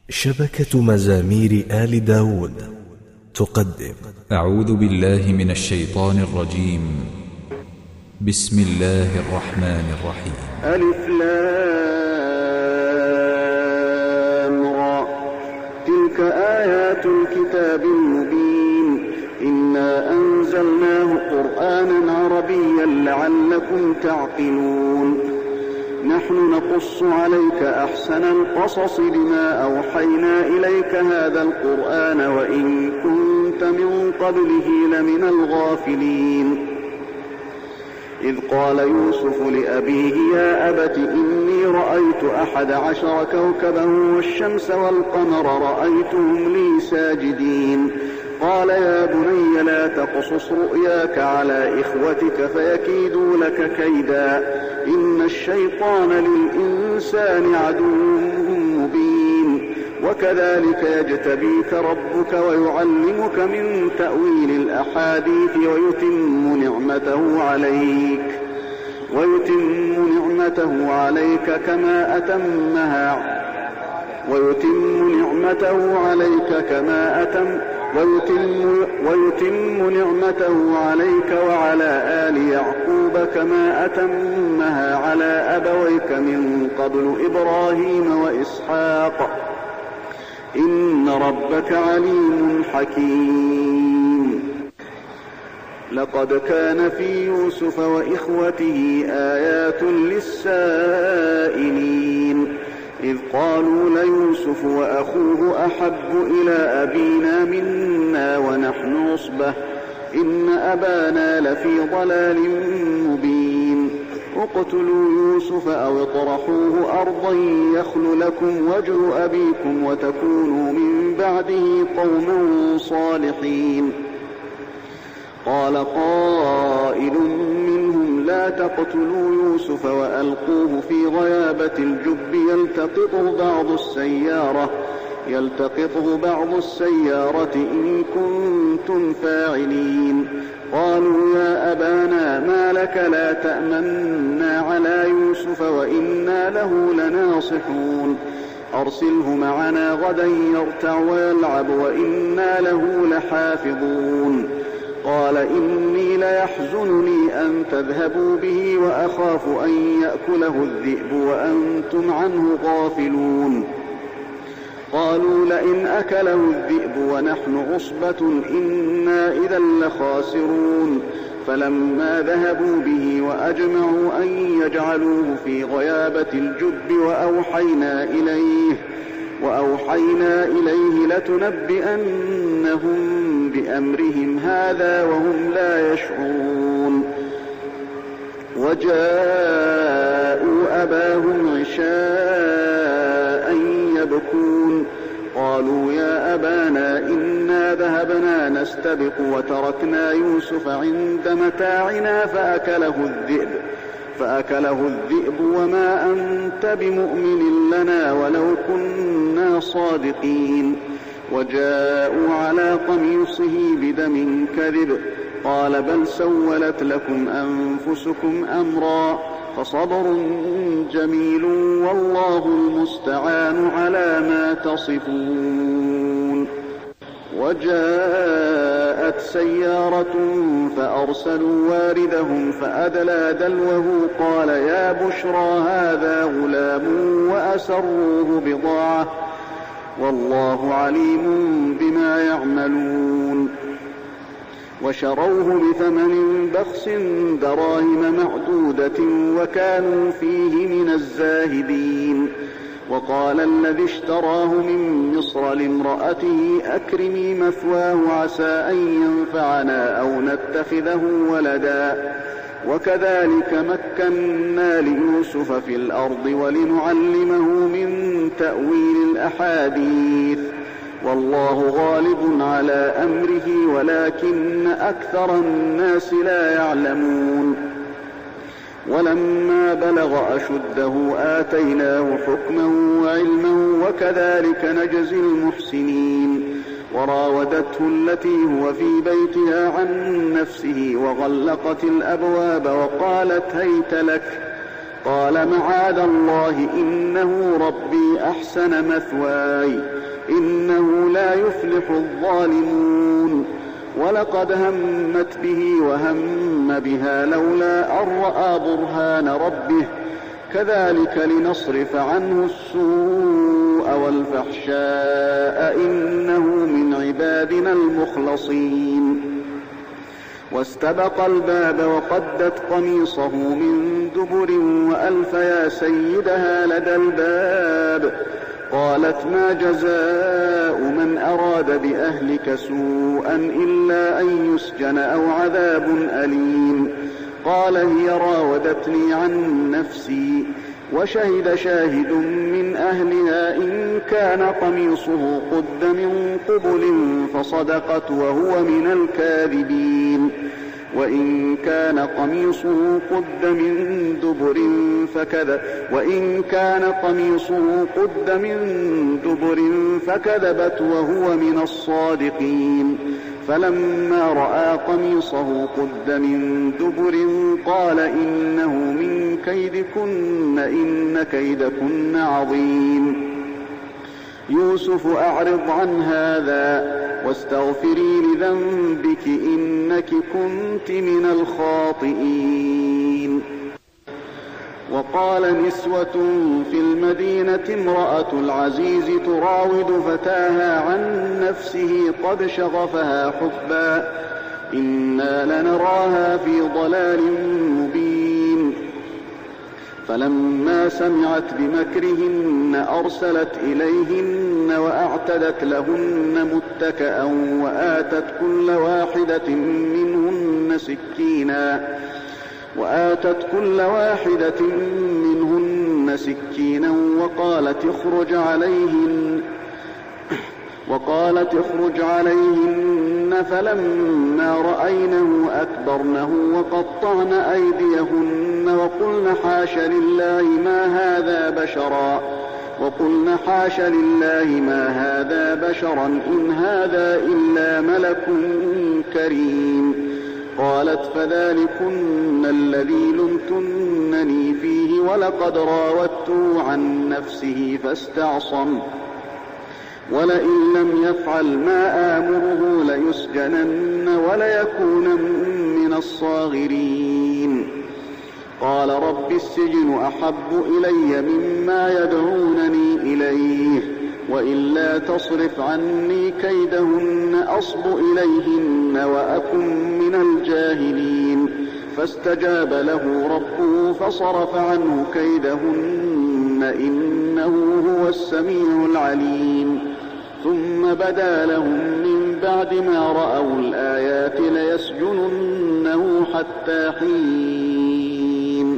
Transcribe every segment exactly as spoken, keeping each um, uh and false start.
شبكة مزامير آل داود تقدم. أعوذ بالله من الشيطان الرجيم. بسم الله الرحمن الرحيم. ألف لام را، تلك آيات الكتاب المبين، إنا أنزلناه قرآنا عربيا لعلكم تعقلون. نحن نقص عليك أحسن القصص بما أوحينا إليك هذا القرآن وإن كنت من قبله لمن الغافلين. إذ قال يوسف لأبيه يا أبت إني رأيت أحد عشر كوكبا والشمس والقمر رأيتهم لي ساجدين. قال يا بني لا تقصص رؤياك على إخوتك فيكيدوا لك كيدا، إن الشيطان للإنسان عدو مبين. وكذلك يجتبيك ربك ويعلمك من تأويل الأحاديث ويتم نعمته عليك ويتم نعمته عليك كما أتمها ويتم نعمته عليك كما أتم ويتم, ويتم نعمته عليك وعلى آل يعقوب كما أتمها على أبويك من قبل إبراهيم وإسحاق، إن ربك عليم حكيم. لقد كان في يوسف وإخوته آيات للسائلين، إذ قالوا ليوسف وأخوه أحب إلى أبينا منا ونحن عصبة إن أبانا لفي ضلال مبين. اقتلوا يوسف أو اطرحوه أرضا يخل لكم وجه أبيكم وتكونوا من بعده قوما صالحين. قال قائل منهم لا تقتلوا يوسف وألقوه في غيابة الجب يلتقطه بعض السيارة يلتقطه بعض السيارة إن كنتم فاعلين. قالوا يا أبانا ما لك لا تأمنا على يوسف وإنا له لناصحون، أرسله معنا غدا يرتع ويلعب وإنا له لحافظون. قال إني ليحزنني أن تذهبوا به وأخاف أن يأكله الذئب وأنتم عنه غافلون. قالوا لئن أكله الذئب ونحن عصبة إنا إذا لخاسرون. فلما ذهبوا به وأجمعوا أن يجعلوه في غيابة الجب وأوحينا إليه وأوحينا إليه لتنبئنهم بأمرهم هذا وهم لا يشعرون. وجاءوا أباهم عشاء يبكون. قالوا يا أبانا إنا ذهبنا نستبق وتركنا يوسف عند متاعنا فأكله الذئب فأكله الذئب وما أنت بمؤمن لنا ولو كنا صادقين. وجاءوا على قميصه بدم كذب. قال بل سولت لكم أنفسكم أمرا فصبر جميل والله المستعان على ما تصفون. وجاءت سيارة فأرسلوا واردهم فأدلى دلوه قال يا بشرى هذا غلام وأسروه بضاعة والله عليم بما يعملون. وشروه بثمن بخس دراهم معدودة وكانوا فيه من الزاهدين. وقال الذي اشتراه من مصر لامرأته أكرمي مثواه عسى أن ينفعنا أو نتخذه ولدا. وكذلك مكنا ليوسف في الأرض ولنعلمه من تأويل الأحاديث والله غالب على أمره ولكن أكثر الناس لا يعلمون. ولما بلغ أشده آتيناه حكما وعلما وكذلك نجزي المحسنين. وراودته التي هو في بيتها عن نفسه وغلقت الأبواب وقالت هيت لك قال معاذ الله إنه ربي أحسن مثواي إنه لا يفلح الظالمون ولقد همت به وهم بها لولا أن رأى برهان ربه كذلك لنصرف عنه السوء والفحشاء إنه من عبادنا المخلصين. واستبق الباب وقدت قميصه من دبر وألف يا سيدها لدى الباب قالت ما جزاء من أراد بأهلك سوءا إلا أن يسجن أو عذاب أليم قال هي راودتني عن نفسي وشهد شاهد من أهلها إن كان قميصه قد من قبل فصدقت وهو من الكاذبين وإن كان قميصه قد من دبر فكذب وإن كان قميصه قد من دبر فكذبت وهو من الصادقين فلما رأى قميصه قد من دبر قال إنه من كيدكن إن كيدكن عظيم يوسف أعرض عن هذا واستغفري لذنبك إنك كنت من الخاطئين. وقال نسوة في المدينة امرأة العزيز تراود فتاها عن نفسه قد شغفها حبا إنا لنراها في ضلال مبين فلما سمعت بمكرهن أرسلت إليهن وأعتدت لهن متكئا وآتت كل واحدة منهن سكينا وآتت كل واحدة منهن سكينا وقالت اخرج عليهن وقالت اخرج عليهن فلما رأينه أكبرنه وقطعن أيديهن وقلن حاش لله ما هذا بشرا وقلن حاش لله ما هذا بشرا إن هذا إلا ملك كريم قالت فذلكن الذي لمتنني فيه ولقد راودته عن نفسه فاستعصم ولئن لم يفعل ما آمره ليسجنن وليكونن من الصاغرين قال رب السجن أحب إلي مما يدعونني إليه وإلا تصرف عني كيدهن أصب إليهن وأكن من الجاهلين فاستجاب له ربه فصرف عنه كيدهن إنه هو السميع العليم ثم بدا لهم من بعد ما رأوا الآيات ليسجننه حتى حين.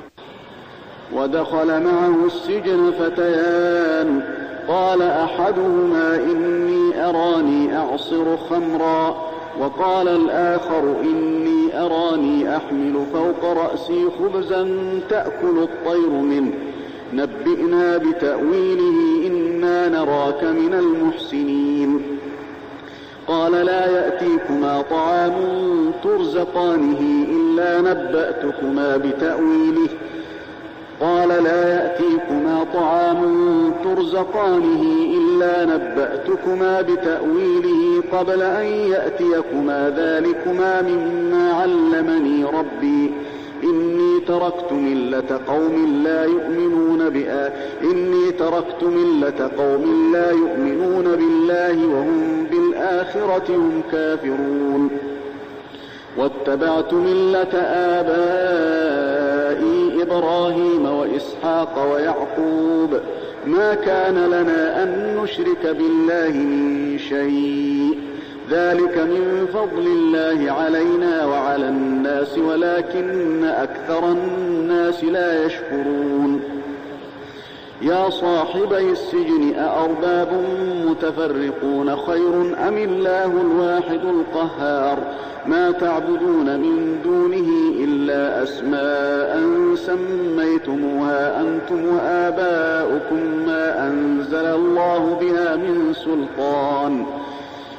ودخل معه السجن فتيان قال أحدهما إني أراني أعصر خمرا وقال الآخر إني أراني أحمل فوق رأسي خبزا تأكل الطير منه نبئنا بتأويله إنا نراك من المحسنين قال لا يأتيكما طعام ترزقانه إلا نبأتكما بتأويله قال لا يأتيكما طعام ترزقانه إلا نبأتكما بتأويله قبل أن يأتيكما ذلكما مما علمني ربي إني تركت ملة قوم لا يؤمنون بآ إني تركت ملة قوم لا يؤمنون بالله وهم بالآخرة هم كافرون واتبعت ملة آبائي إبراهيم وإسحاق ويعقوب ما كان لنا أن نشرك بالله من شيء ذلك من فضل الله علينا وعلى الناس ولكن أكثر الناس لا يشكرون يا صاحبي السجن أأرباب متفرقون خير أم الله الواحد القهار ما تعبدون من دونه إلا أسماء سميتموها أنتم وآباؤكم ما أنزل الله بها من سلطان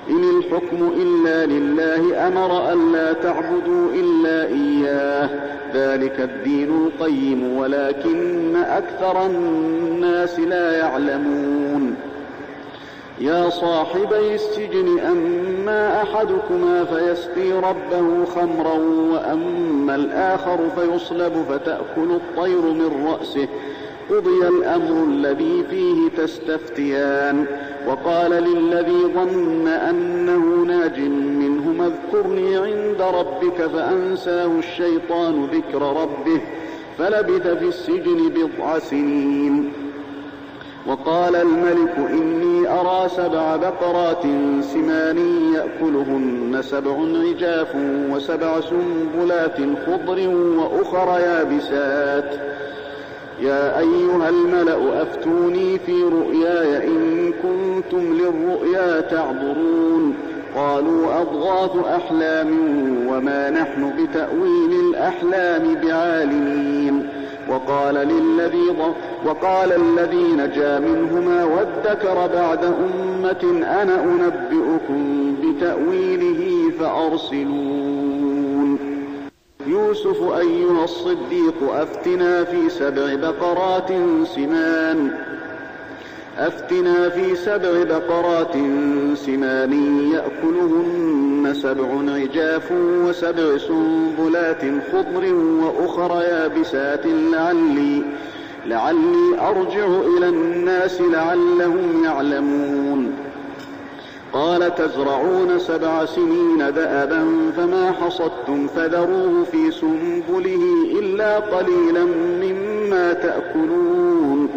إن الحكم إلا لله أمر ألا تعبدوا إلا إياه ذلك الدين القيم ولكن أكثر الناس لا يعلمون يا صاحبي السجن أما أحدكما فيسقي ربه خمرا وأما الآخر فيصلب فتأكل الطير من رأسه قضي الأمر الذي فيه تستفتيان وقال للذي ظن أنه ناج منهما اذكرني عند ربك فأنساه الشيطان ذكر ربه فلبث في السجن بضع سنين وقال الملك إني أرى سبع بقرات سمان يأكلهن سبع عجاف وسبع سنبلات خضر وأخر يابسات يا أيها الملأ أفتوني في رؤياي إن كنتم للرؤيا تعبرون قالوا أضغاث أحلام وما نحن بتأويل الأحلام بعالمين وقال, للذي وقال الذي نجا منهما وادكر بعد أمة أنا أنبئكم بتأويله فأرسلون يوسف أيها الصديق أفتنا في سبع بقرات سمان أفتنا في سبع بقرات سمان يأكلهن سبع عجاف وسبع سنبلات خضر وأخر يابسات لعلي, لعلي أرجع إلى الناس لعلهم يعلمون قال تزرعون سبع سنين دأبا فما حصدتم فذروه في سنبله إلا قليلا مما تأكلون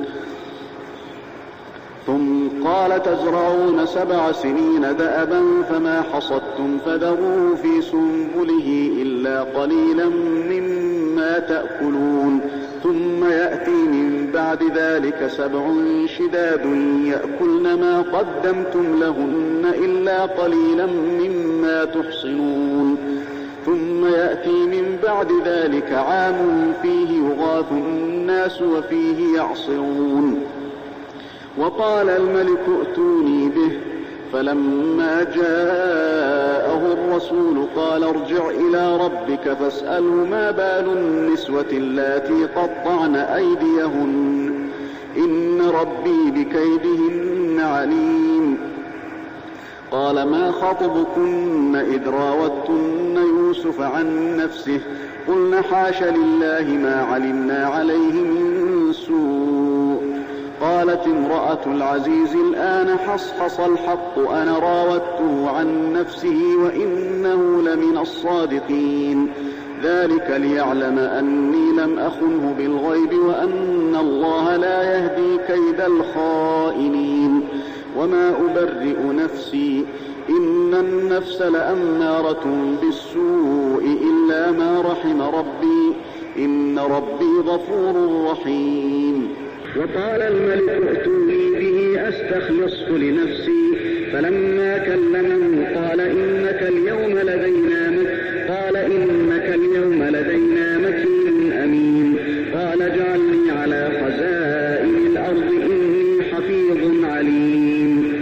ثم قال تزرعون سبع سنين دأبا فما حصدتم فذروه في سنبله إلا قليلا مما تأكلون ثم يأتي من بعد ذلك سبع شداد يأكلن ما قدمتم لهن إلا قليلا مما تحصنون ثم يأتي من بعد ذلك عام فيه يغاث الناس وفيه يعصرون وقال الملك ائتوني به فلما جاءه الرسول قال ارجع إلى ربك فاسأله ما بال النسوة اللاتي قطعن أيديهن إن ربي بكيدهن عليم قال ما خطبكن إذ راوتن يوسف عن نفسه قلن حاش لله ما علمنا عليه من سوء قالت امرأة العزيز الآن حصحص الحق أنا راودته عن نفسه وإنه لمن الصادقين ذلك ليعلم أني لم أخنه بالغيب وأن الله لا يهدي كيد الخائنين وما أبرئ نفسي إن النفس لأمارة بالسوء إلا ما رحم ربي إن ربي غفور رحيم وقال الملك ائتوني به أستخلصه لنفسي فلما كلمه قال إنك اليوم لدينا مكين قال إنك اليوم لدينا مكين أمين قال اجعلني على خزائن الأرض إني حفيظ عليم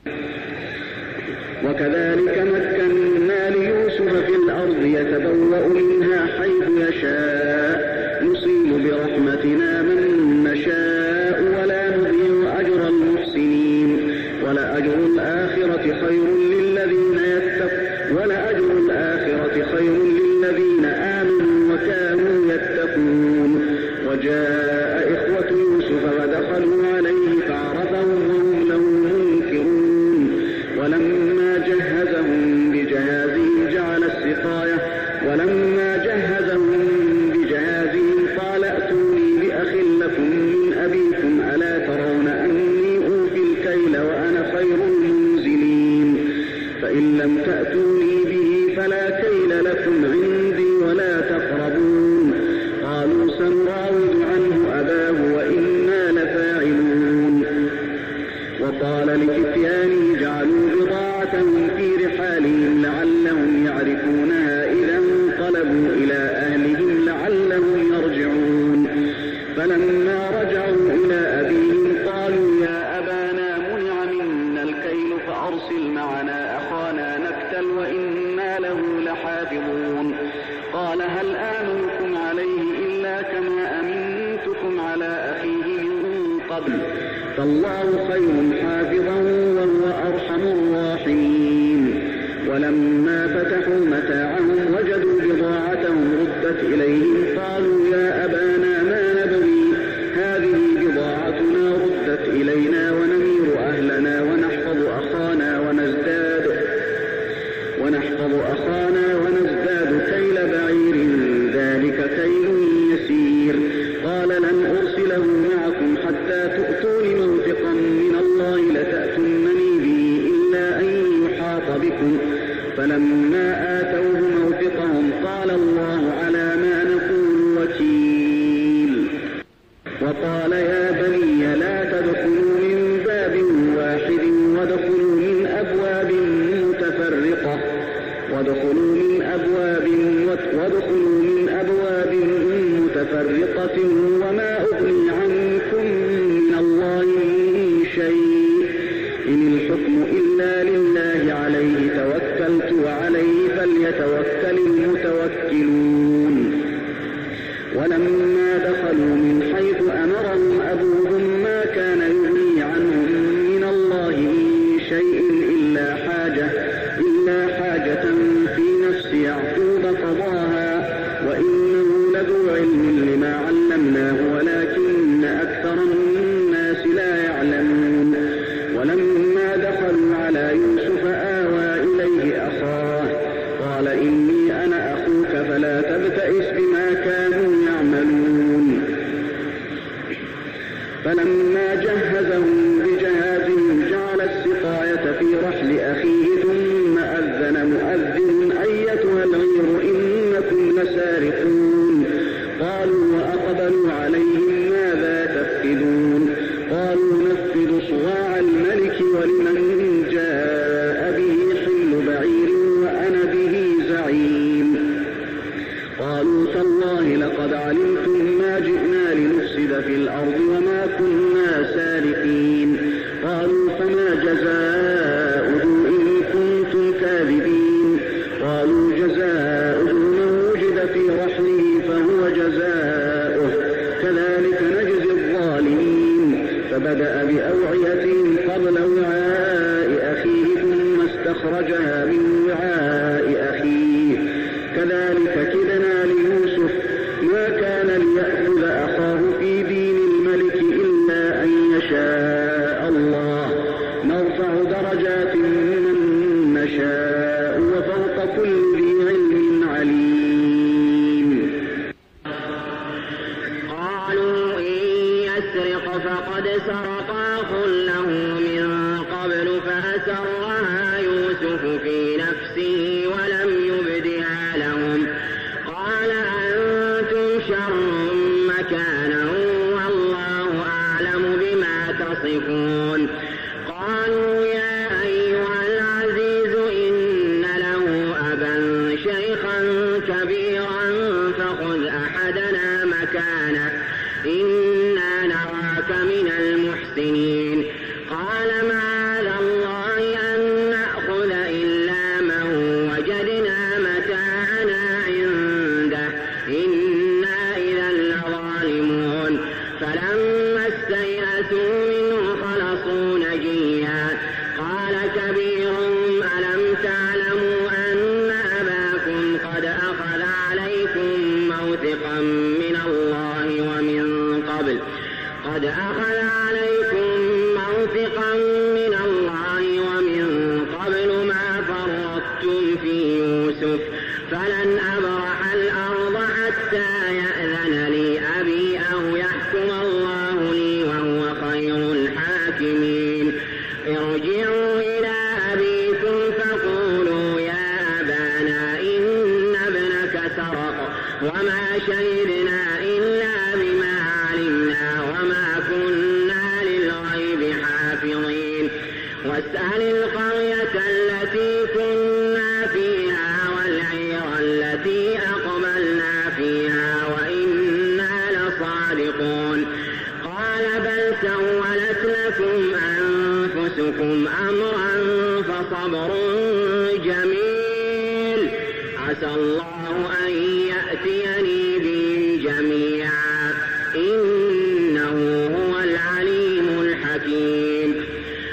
وكذلك مكنا ليوسف في الأرض يتبوأ منها حيث يشاء نصيب برحمتنا من نشاء ولا نضيع أجر المحسنين ولأجر الآخرة خير للذين يتقون ولأجر الآخرة خير للذين آمنوا وكانوا يتقون وجاء إخوة يوسف فدخلوا عليه فعرفهم وهم له منكرون ولما جهزهم بجهازهم جعل السقاية ولما جهزهم بجهازهم قال ائتوني بأخ لكم من أبيكم ألا ترون أني أوفي الكيل وأنا خير المنزلين فإن لم تأتوني به فلا كيل لكم عندي ولا تقربون قالوا سنراود عنه أباه وإنا لفاعلون وقال لفتيانه جعلوا بضاعتهم في رحالهم لعلهم يعرفونها إذا انقلبوا إلى أهلهم لعلهم يرجعون فلما رجعوا إلى أبيهم قالوا يا أبانا منع منا الكيل فأرسل معنا أخانا نزل وإنا له لحافظون قال هل آمنكم عليه إلا كما أمنتكم على أخيه من قبل فالله خير حافظا وهو أرحم الراحمين ولما فتحوا متاعهم وجدوا بضاعتهم ردت إليهم قالوا يا أبانا ما نبغي هذه بضاعتنا ردت إلينا ونمير أهلنا ونحفظ أخانا ونزداد ونحفظ أخانا ونزداد كيل بعير ذلك كيل يسير قال لن أرسله معكم حتى تؤتون موثقا من الله لتأتونني به إلا أن يحاط بكم فلما آتوه موثقهم قال الله على ما نقول وكيل وقال يا بني لا تدخلوا من باب واحد وادخلوا من أبواب متفرقة وادخلوا من أبواب وادخلوا من أبواب متفرقة وما أغني عنكم من الله من شيء إن الحكم إلا لله عليه توكلت وعليه فليتوكل المتوكلون ولما دخلوا من حيث أمرهم أبوهم ما كان يغني عنهم من الله من شيء إلا حاجة إلا حاجة في نفس يعقوب قضاها وإنه لذو علم لما علمناه ولكن أكثر الناس لا يعلمون ولما دخلوا على يوسف آوى إليه أخاه قال إني أنا أخوك فلا تبتئس بما كانوا يعملون فلما جهزهم بجهازهم جعل السقاية في رحل أخيه ثم أذن مؤذن أيتها العير إنكم لسارقون قالوا وأقبلوا عليهم ماذا تفقدون قالوا نفقد صواع الملك ولمن جاء به حمل بعير وأنا به زعيم قالوا تالله لقد علمتم ما جئنا لنفسد في الأرض وما كنا سارقين قالوا فما جزاؤه إن كنتم كاذبين قالوا جزاؤه من وجد في رحله فهو جزاؤه كذلك نجزي الظالمين فبدأ بأوعيتهم قبل وعاء أخيه ثم استخرجها من وعاء أخيه كذلك كدنا ليوسف ما كان ليأخذ أخاه في دين الملك إلا أن يشاء الله نرفع درجات من نشاء وفوق كل ذي علم عليم قالوا إن يسرق فقد سرق أخ له من قبل فأسرها يوسف في نفسه ولم يبدها لهم قال أنتم شر مكانا والله أعلم بما تصفون قالوا يا أيها العزيز إن له أبا شيخا كبيرا فخذ أحدنا مكانه إنا نراك من المحسنين قال معاذ الله أن نأخذ إلا من وجدنا متاعنا عنده إنا إذا لظالمون فلما استيأسوا منه خلصوا نجيا قال كبيرهم ألم تعلموا أن أباكم قد أخذ عليكم موثقا من الله ومن قبل قد أخذ عليكم موثقا من الله ومن قبل ما فرطتم في يوسف فلن أبرح الأرض حتى يأذن لي أبي أو يحكم الله لي وهو خير الحاكمين ارجعوا إلى أبيكم فقولوا يا أبانا إن ابنك سرق وما شهدنا إلا بما علمنا وما كنا للغيب حافظين واسأل القرية التي كنا فيها والعير التي أقبلنا فيها وإنا لصادقون قال بل سولت لكم أنفسكم أمرا فصبر جميل عسى الله أن يأتيني بهم جميعا إنه هو العليم الحكيم.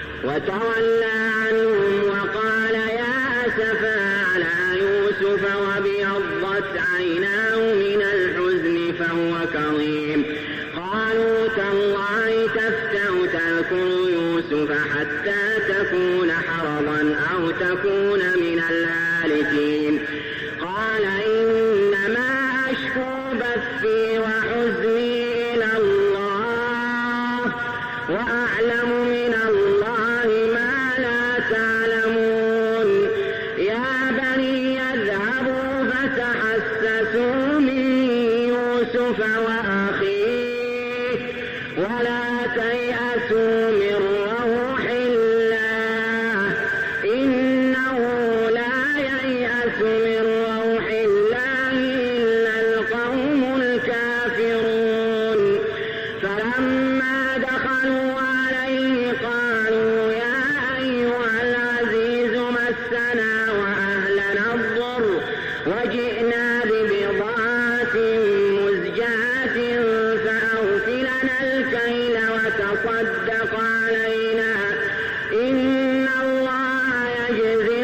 وتولى عنهم وقال يا أسفا على يوسف وابيضت عيناه من الحزن فهو كظيم. قالوا تالله تفتأ تذكر يوسف حتى تكون حرضا أو تكون من الهالكين. قال إنما أشكو بثي وحزني إلى الله وأعلم من الله ما لا تعلمون. يا بني اذهبوا فتحسسوا من يوسف وأخيه ولا تيأسوا من روح الله إنه لا ييأس من روح الله إلا القوم الكافرون. فلما دخلوا عليه قالوا يا أيها العزيز مسنا وأهلنا الضر وجئنا ببضاعة مزجاة فأوف لنا الكيل وتصدق علينا إن الله يجزي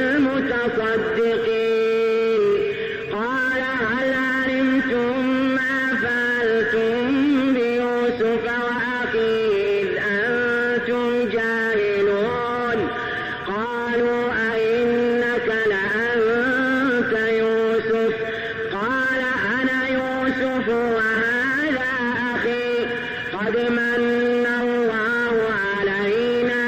المتصدقين. قال هل علمتم ما فعلتم بيوسف وأخيه إذ أنتم جاهلون؟ قالوا أئنك لأنت يوسف؟ قال أنا يوسف وهذا أخي قد من الله علينا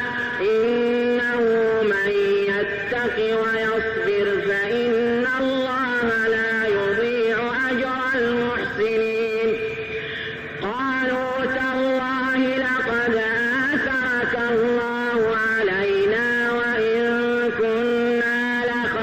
إنه من يتق ويصبر فإن الله لا يضيع أجر المحسنين. قالوا تالله لقد آثرك الله علينا وإن كنا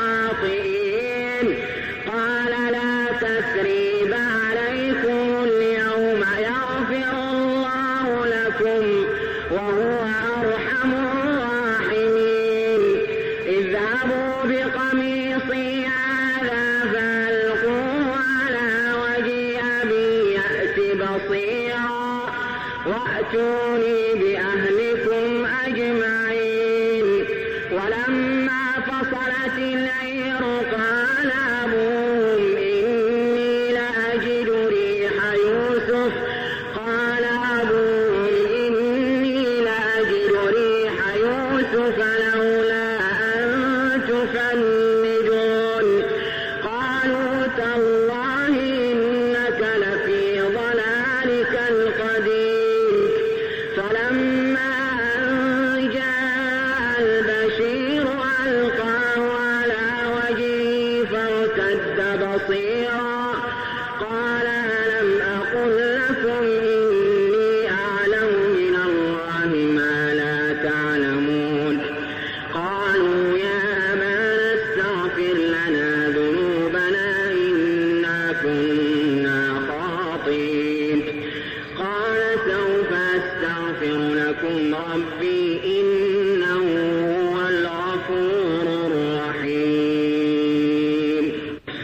لخاطئين. قال لا تثريب عليكم اليوم يغفر الله لكم وهو أرحم الراحمين. اذهبوا بقميصي هذا فألقوه على وجه أبي يأت بصيرا وأتوني بأهلكم أجمعين. ولما فصلت العير قال أبوهم إني لأجد ريح يوسف قال أبوهم إني لأجد ريح يوسف لولا أن تفندون. قالوا تالله إنك لفي ضلالك القديم. فلما أن جاء البشير ألقاه على وجهه فارتد بصيرا قال ألم أقل لكم إني أعلم من الله ما لا تعلمون. قالوا يا أبانا استغفر لنا ذنوبنا إنا كنا خاطئين. قال سوف أستغفر لكم ربي إنه هو الغفور الرحيم.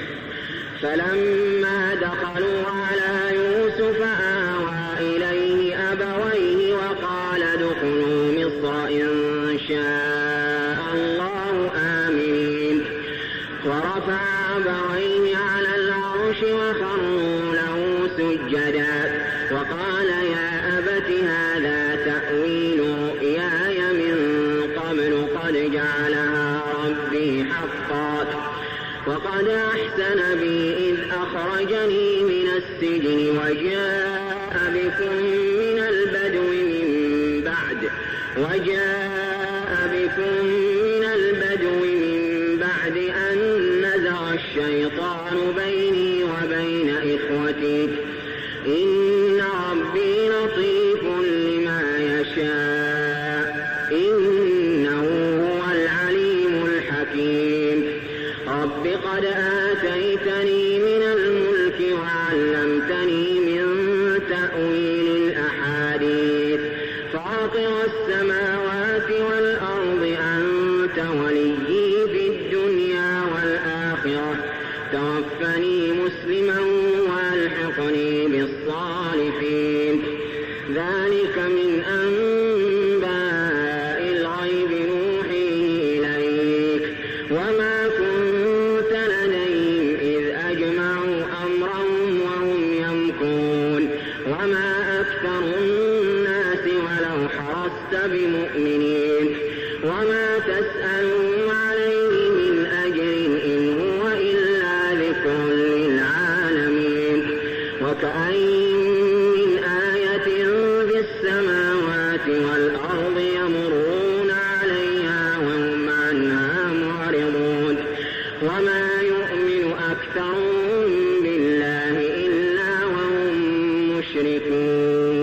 فلما دخلوا على يوسف آوى إليه أبويه وقال ادخلوا مصر إن شاء الله آمنين. ورفع أبويه على العرش وخروا له سجدا وقال يا أبت هذا تأويل رؤياي من قبل قد جعلها ربي حقا وقد أحسن بي إذ أخرجني من السجن وجاء بكم من البدو من بعد وجاء بكم من البدو من بعد أن نزغ الشيطان بيني وبين إخوتي إن ربي لطيف لما يشاء إنه هو العليم الحكيم. رب قد آتيتني من الملك وعلمتني من تأويل الأحاديث فاطر السماوات تسألوا عليه من أجر إن هو إلا ذكر للعالمين. وكأين من آية في السماوات والأرض يمرون عليها وهم عنها معرضون وما يؤمن أكثرهم بالله إلا وهم مشركون.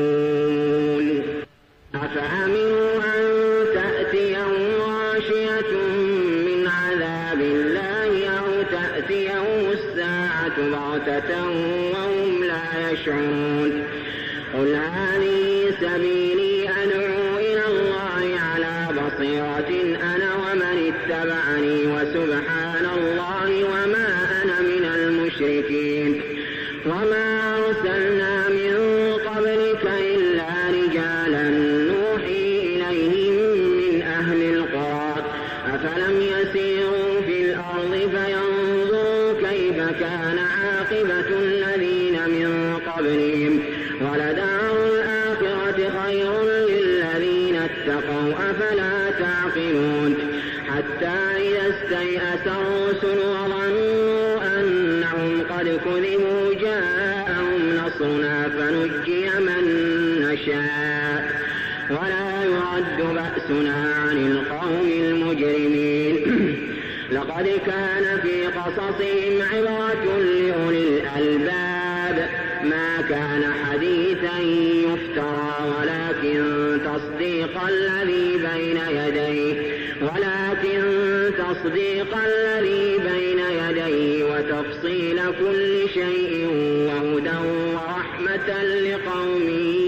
أفأمنوا أن تأتيهم غاشية من عذاب الله أو تأتيهم الساعة بغتة وهم لا يشعرون. قل هذه سبيلي أدعو إلى الله على بصيرة أنا ومن اتبعني وسبحان الله وما أنا من المشركين. وما أرسلنا من قبلك إلا رجالا نوحي إليهم من أهل القرى أفلم يسيروا في الأرض فينظروا كيف كان عاقبة الذين من قبلهم ولدار الآخرة خير للذين اتقوا أفلا تعقلون. حتى إذا استيأس الرسل وظنوا أنهم قد كذبوا جاءهم نصرنا فنجي من نشاء ولا يرد بأسنا عن القوم المجرمين. لقد كان في قصصهم عبرة لأولي الألباب ما كان حديثا يفترى ولكن تصديق الذي بين يديه ولكن تصديق الذي بين يديه وتفصيل كل شيء وهدى ورحمة لقوم